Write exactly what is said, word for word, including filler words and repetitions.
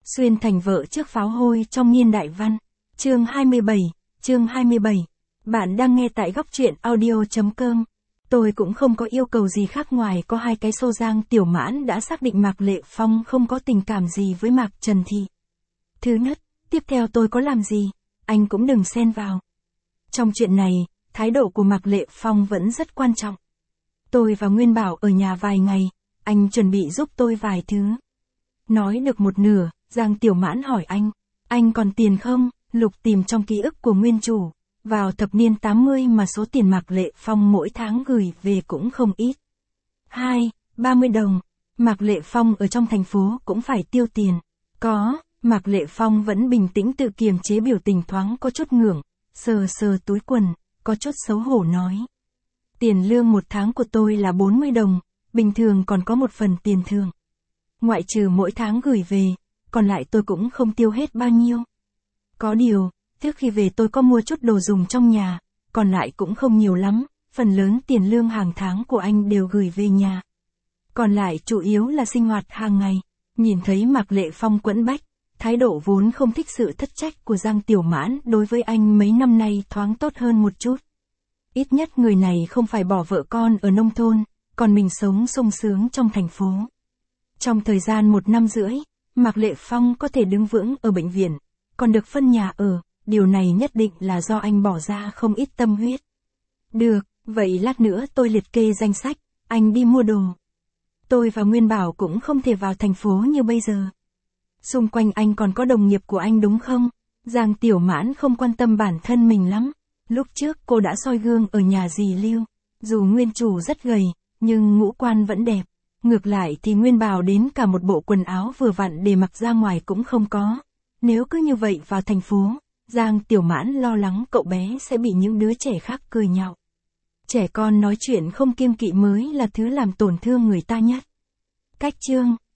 Xuyên thành vợ trước pháo hôi trong Niên Đại Văn. Chương hai mươi bảy, chương hai mươi bảy. Bạn đang nghe tại góc truyện audio chấm com. Tôi cũng không có yêu cầu gì khác ngoài có hai cái xô Giang Tiểu Mãn đã xác định Mạc Lệ Phong không có tình cảm gì với Mạc Trần Thị. Thứ nhất, tiếp theo tôi có làm gì, anh cũng đừng xen vào. Trong chuyện này, thái độ của Mạc Lệ Phong vẫn rất quan trọng. Tôi và Nguyên Bảo ở nhà vài ngày, anh chuẩn bị giúp tôi vài thứ. Nói được một nửa, Giang Tiểu Mãn hỏi anh, anh còn tiền không? Lục tìm trong ký ức của nguyên chủ, vào thập niên tám mươi mà số tiền Mạc Lệ Phong mỗi tháng gửi về cũng không ít. Hai, ba mươi đồng, Mạc Lệ Phong ở trong thành phố cũng phải tiêu tiền. Có, Mạc Lệ Phong vẫn bình tĩnh tự kiềm chế biểu tình thoáng có chút ngượng, sờ sờ túi quần, có chút xấu hổ nói. Tiền lương một tháng của tôi là bốn mươi đồng, bình thường còn có một phần tiền thưởng. Ngoại trừ mỗi tháng gửi về, còn lại tôi cũng không tiêu hết bao nhiêu. Có điều, trước khi về tôi có mua chút đồ dùng trong nhà, còn lại cũng không nhiều lắm, phần lớn tiền lương hàng tháng của anh đều gửi về nhà. Còn lại chủ yếu là sinh hoạt hàng ngày. Nhìn thấy Mạc Lệ Phong quẫn bách, thái độ vốn không thích sự thất trách của Giang Tiểu Mãn đối với anh mấy năm nay thoáng tốt hơn một chút. Ít nhất người này không phải bỏ vợ con ở nông thôn, còn mình sống sung sướng trong thành phố. Trong thời gian một năm rưỡi, Mạc Lệ Phong có thể đứng vững ở bệnh viện, còn được phân nhà ở, điều này nhất định là do anh bỏ ra không ít tâm huyết. Được, vậy lát nữa tôi liệt kê danh sách, anh đi mua đồ. Tôi và Nguyên Bảo cũng không thể vào thành phố như bây giờ. Xung quanh anh còn có đồng nghiệp của anh đúng không? Giang Tiểu Mãn không quan tâm bản thân mình lắm. Lúc trước cô đã soi gương ở nhà dì Lưu. Dù nguyên chủ rất gầy, nhưng ngũ quan vẫn đẹp. Ngược lại thì Nguyên Bảo đến cả một bộ quần áo vừa vặn để mặc ra ngoài cũng không có. Nếu cứ như vậy vào thành phố, Giang Tiểu Mãn lo lắng cậu bé sẽ bị những đứa trẻ khác cười nhạo. Trẻ con nói chuyện không kiêng kỵ mới là thứ làm tổn thương người ta nhất. Cách chương